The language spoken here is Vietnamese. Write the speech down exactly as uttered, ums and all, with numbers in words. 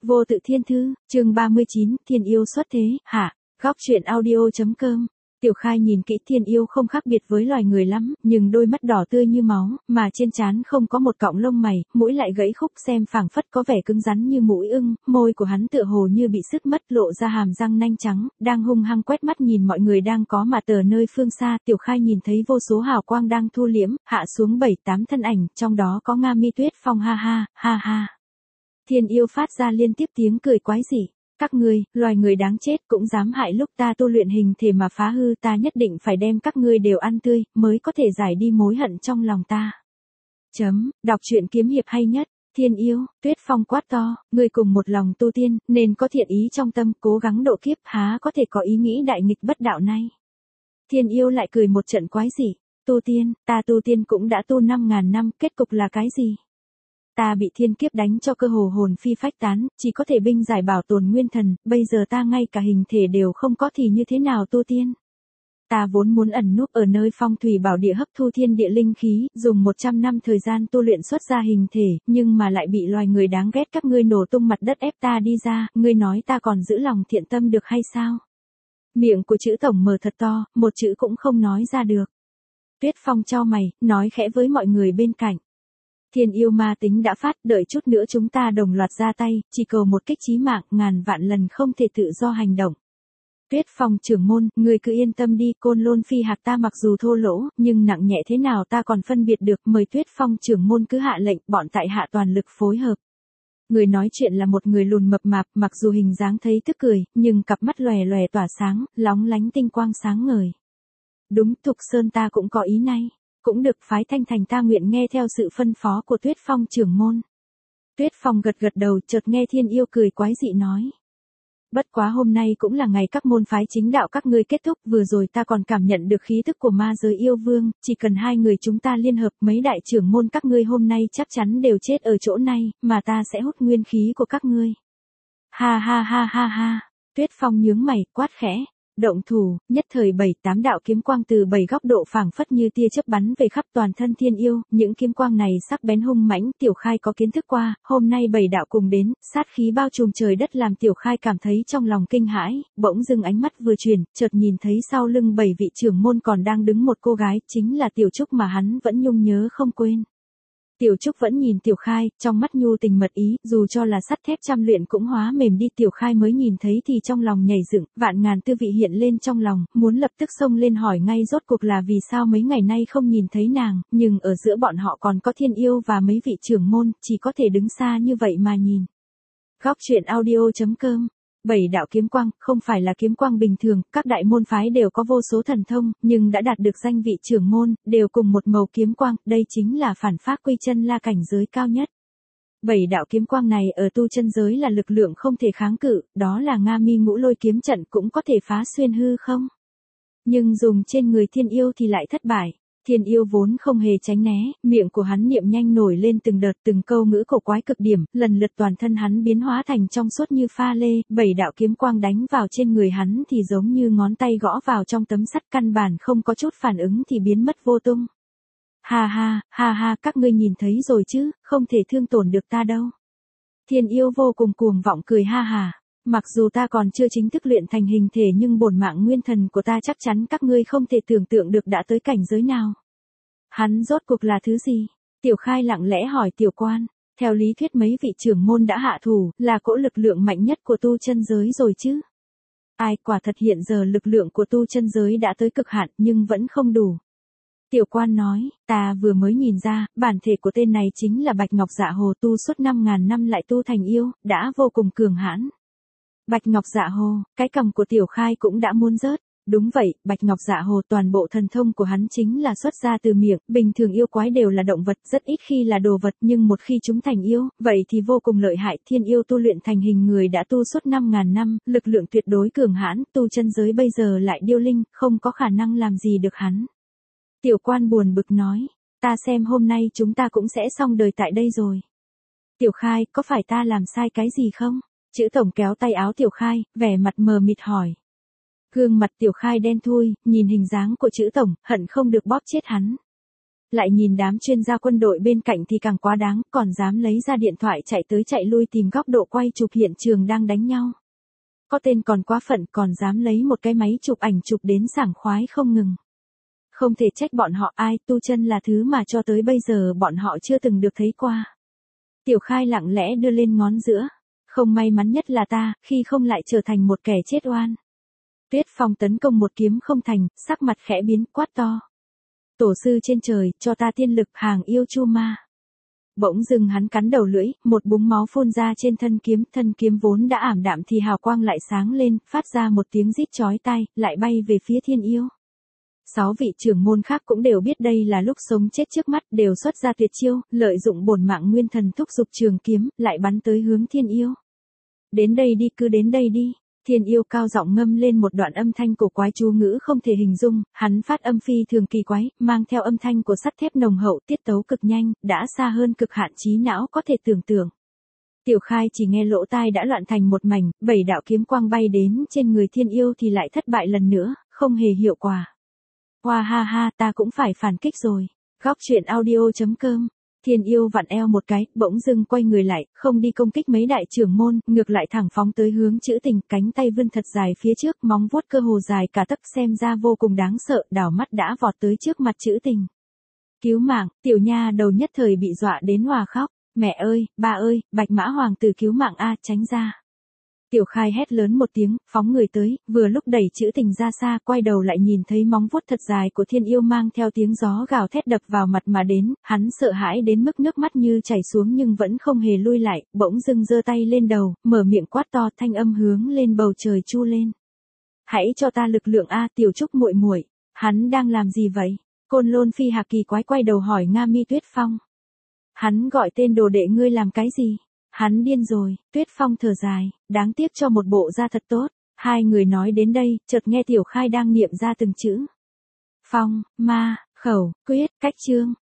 Vô tự thiên thư, chương ba mươi chín, thiên yêu xuất thế, hạ, góc truyện audio.com. Tiểu Khai nhìn kỹ thiên yêu không khác biệt với loài người lắm, nhưng đôi mắt đỏ tươi như máu, mà trên trán không có một cọng lông mày, mũi lại gãy khúc xem phảng phất có vẻ cứng rắn như mũi ưng, môi của hắn tựa hồ như bị sứt mất lộ ra hàm răng nanh trắng, đang hung hăng quét mắt nhìn mọi người đang có mà tờ nơi phương xa. Tiểu Khai nhìn thấy vô số hào quang đang thu liễm, hạ xuống bảy tám thân ảnh, trong đó có Nga Mi Tuyết Phong ha ha, ha ha. Thiên yêu phát ra liên tiếp tiếng cười quái dị. Các ngươi, loài người đáng chết cũng dám hại lúc ta tu luyện hình thể mà phá hư, ta nhất định phải đem các ngươi đều ăn tươi, mới có thể giải đi mối hận trong lòng ta. Chấm, đọc truyện kiếm hiệp hay nhất. Thiên yêu, Tuyết Phong quát to, ngươi cùng một lòng tu tiên, nên có thiện ý trong tâm, cố gắng độ kiếp, há có thể có ý nghĩ đại nghịch bất đạo này. Thiên yêu lại cười một trận quái dị, tu tiên, ta tu tiên cũng đã tu năm ngàn năm, kết cục là cái gì? Ta bị thiên kiếp đánh cho cơ hồ hồn phi phách tán, chỉ có thể binh giải bảo tồn nguyên thần, bây giờ ta ngay cả hình thể đều không có thì như thế nào tu tiên. Ta vốn muốn ẩn núp ở nơi phong thủy bảo địa hấp thu thiên địa linh khí, dùng một trăm năm thời gian tu luyện xuất ra hình thể, nhưng mà lại bị loài người đáng ghét các ngươi nổ tung mặt đất ép ta đi ra, ngươi nói ta còn giữ lòng thiện tâm được hay sao? Miệng của chữ tổng mở thật to, một chữ cũng không nói ra được. Tuyết Phong chau mày, nói khẽ với mọi người bên cạnh. Thiên yêu ma tính đã phát, đợi chút nữa chúng ta đồng loạt ra tay, chỉ cầu một kích chí mạng, ngàn vạn lần không thể tự do hành động. Tuyết Phong trưởng môn, người cứ yên tâm đi, Côn Lôn Phi Hạc ta mặc dù thô lỗ, nhưng nặng nhẹ thế nào ta còn phân biệt được, mời Tuyết Phong trưởng môn cứ hạ lệnh, bọn tại hạ toàn lực phối hợp. Người nói chuyện là một người lùn mập mạp, mặc dù hình dáng thấy tức cười, nhưng cặp mắt lòe lòe tỏa sáng, lóng lánh tinh quang sáng ngời. Đúng, Thục Sơn ta cũng có ý này. Cũng được, phái Thanh Thành ta nguyện nghe theo sự phân phó của Tuyết Phong trưởng môn. Tuyết Phong gật gật đầu, chợt nghe thiên yêu cười quái dị nói. Bất quá hôm nay cũng là ngày các môn phái chính đạo các ngươi kết thúc, vừa rồi ta còn cảm nhận được khí tức của ma giới yêu vương, chỉ cần hai người chúng ta liên hợp, mấy đại trưởng môn các ngươi hôm nay chắc chắn đều chết ở chỗ này, mà ta sẽ hút nguyên khí của các ngươi. Ha ha ha ha ha, Tuyết Phong nhướng mày, quát khẽ. Động thủ, nhất thời bảy tám đạo kiếm quang từ bảy góc độ phảng phất như tia chớp bắn về khắp toàn thân thiên yêu, những kiếm quang này sắc bén hung mãnh, Tiểu Khai có kiến thức qua, hôm nay bảy đạo cùng đến, sát khí bao trùm trời đất làm Tiểu Khai cảm thấy trong lòng kinh hãi, bỗng dưng ánh mắt vừa chuyển, chợt nhìn thấy sau lưng bảy vị trưởng môn còn đang đứng một cô gái, chính là Tiểu Trúc mà hắn vẫn nhung nhớ không quên. Tiểu Trúc vẫn nhìn Tiểu Khai, trong mắt nhu tình mật ý, dù cho là sắt thép trăm luyện cũng hóa mềm đi. Tiểu Khai mới nhìn thấy thì trong lòng nhảy dựng, vạn ngàn tư vị hiện lên trong lòng, muốn lập tức xông lên hỏi ngay rốt cuộc là vì sao mấy ngày nay không nhìn thấy nàng, nhưng ở giữa bọn họ còn có thiên yêu và mấy vị trưởng môn, chỉ có thể đứng xa như vậy mà nhìn. Góc truyện audio.com. Bảy đạo kiếm quang, không phải là kiếm quang bình thường, các đại môn phái đều có vô số thần thông, nhưng đã đạt được danh vị trưởng môn, đều cùng một màu kiếm quang, đây chính là phản phác quy chân la cảnh giới cao nhất. Bảy đạo kiếm quang này ở tu chân giới là lực lượng không thể kháng cự, đó là Nga Mi Ngũ Lôi kiếm trận cũng có thể phá xuyên hư không? Nhưng dùng trên người thiên yêu thì lại thất bại. Thiên yêu vốn không hề tránh né, miệng của hắn niệm nhanh nổi lên từng đợt từng câu ngữ cổ quái cực điểm, lần lượt toàn thân hắn biến hóa thành trong suốt như pha lê, bảy đạo kiếm quang đánh vào trên người hắn thì giống như ngón tay gõ vào trong tấm sắt, căn bản không có chút phản ứng thì biến mất vô tung. Ha ha, ha ha, các ngươi nhìn thấy rồi chứ, không thể thương tổn được ta đâu. Thiên yêu vô cùng cuồng vọng cười ha ha. Mặc dù ta còn chưa chính thức luyện thành hình thể nhưng bổn mạng nguyên thần của ta chắc chắn các ngươi không thể tưởng tượng được đã tới cảnh giới nào. Hắn rốt cuộc là thứ gì? Tiểu Khai lặng lẽ hỏi Tiểu Quan. Theo lý thuyết mấy vị trưởng môn đã hạ thủ, là cỗ lực lượng mạnh nhất của tu chân giới rồi chứ. Ai, quả thật hiện giờ lực lượng của tu chân giới đã tới cực hạn nhưng vẫn không đủ. Tiểu Quan nói, ta vừa mới nhìn ra, bản thể của tên này chính là Bạch Ngọc Dạ Hồ, tu suốt năm ngàn năm lại tu thành yêu, đã vô cùng cường hãn. Bạch Ngọc Dạ Hồ, cái cằm của Tiểu Khai cũng đã muốn rớt. Đúng vậy, Bạch Ngọc Dạ Hồ toàn bộ thần thông của hắn chính là xuất ra từ miệng, bình thường yêu quái đều là động vật, rất ít khi là đồ vật, nhưng một khi chúng thành yêu, vậy thì vô cùng lợi hại. Thiên yêu tu luyện thành hình người đã tu suốt năm ngàn năm, lực lượng tuyệt đối cường hãn, tu chân giới bây giờ lại điêu linh, không có khả năng làm gì được hắn. Tiểu Quan buồn bực nói, ta xem hôm nay chúng ta cũng sẽ xong đời tại đây rồi. Tiểu Khai, có phải ta làm sai cái gì không? Chữ tổng kéo tay áo Tiểu Khai, vẻ mặt mờ mịt hỏi. Gương mặt Tiểu Khai đen thui, nhìn hình dáng của chữ tổng, hận không được bóp chết hắn. lại nhìn đám chuyên gia quân đội bên cạnh thì càng quá đáng, còn dám lấy ra điện thoại chạy tới chạy lui tìm góc độ quay chụp hiện trường đang đánh nhau. Có tên còn quá phận, còn dám lấy một cái máy chụp ảnh chụp đến sảng khoái không ngừng. Không thể trách bọn họ, ai, tu chân là thứ mà cho tới bây giờ bọn họ chưa từng được thấy qua. Tiểu Khai lặng lẽ đưa lên ngón giữa. Không may mắn nhất là ta, khi không lại trở thành một kẻ chết oan. Tuyết Phong tấn công một kiếm không thành, sắc mặt khẽ biến, quát to. Tổ sư trên trời, cho ta tiên lực, hàng yêu chu ma. Bỗng dưng hắn cắn đầu lưỡi, một búng máu phun ra trên thân kiếm, thân kiếm vốn đã ảm đạm thì hào quang lại sáng lên, phát ra một tiếng rít chói tai, lại bay về phía Thiên Yêu. Sáu vị trưởng môn khác cũng đều biết đây là lúc sống chết trước mắt, đều xuất ra tuyệt chiêu, lợi dụng bổn mạng nguyên thần thúc giục trường kiếm, lại bắn tới hướng Thiên Yêu. Đến đây đi, cứ đến đây đi. Thiên Yêu cao giọng ngâm lên một đoạn âm thanh cổ quái chú ngữ không thể hình dung, hắn phát âm phi thường kỳ quái, mang theo âm thanh của sắt thép nồng hậu, tiết tấu cực nhanh, đã xa hơn cực hạn trí não có thể tưởng tượng. Tiểu Khai chỉ nghe lỗ tai đã loạn thành một mảnh, bảy đạo kiếm quang bay đến trên người Thiên Yêu thì lại thất bại lần nữa, không hề hiệu quả. Hoa ha ha, ta cũng phải phản kích rồi. Góc truyện audio chấm com. Thiên Yêu vặn eo một cái, bỗng dưng quay người lại, không đi công kích mấy đại trưởng môn, ngược lại thẳng phóng tới hướng Trữ Tình, cánh tay vươn thật dài phía trước, móng vuốt cơ hồ dài cả tấc, xem ra vô cùng đáng sợ, đảo mắt đã vọt tới trước mặt Trữ Tình. Cứu mạng, tiểu nha đầu nhất thời bị dọa đến hòa khóc. Mẹ ơi, ba ơi, Bạch Mã Hoàng tử cứu mạng a, tránh ra. Tiểu Khai hét lớn một tiếng, phóng người tới, vừa lúc đẩy Trữ Tình ra xa, quay đầu lại nhìn thấy móng vuốt thật dài của Thiên Yêu mang theo tiếng gió gào thét đập vào mặt mà đến, hắn sợ hãi đến mức nước mắt như chảy xuống nhưng vẫn không hề lui lại, bỗng dưng giơ tay lên đầu, mở miệng quát to, thanh âm hướng lên bầu trời chu lên. Hãy cho ta lực lượng a, Tiểu Trúc muội muội, hắn đang làm gì vậy? Côn Lôn Phi Hạc kỳ quái quay đầu hỏi Nga Mi Tuyết Phong. Hắn gọi tên đồ đệ ngươi làm cái gì? Hắn điên rồi. Tuyết Phong thở dài, đáng tiếc cho một bộ da thật tốt. Hai người nói đến đây, chợt nghe Tiểu Khai đang niệm ra từng chữ. Phong, ma, khẩu, quyết, cách chương.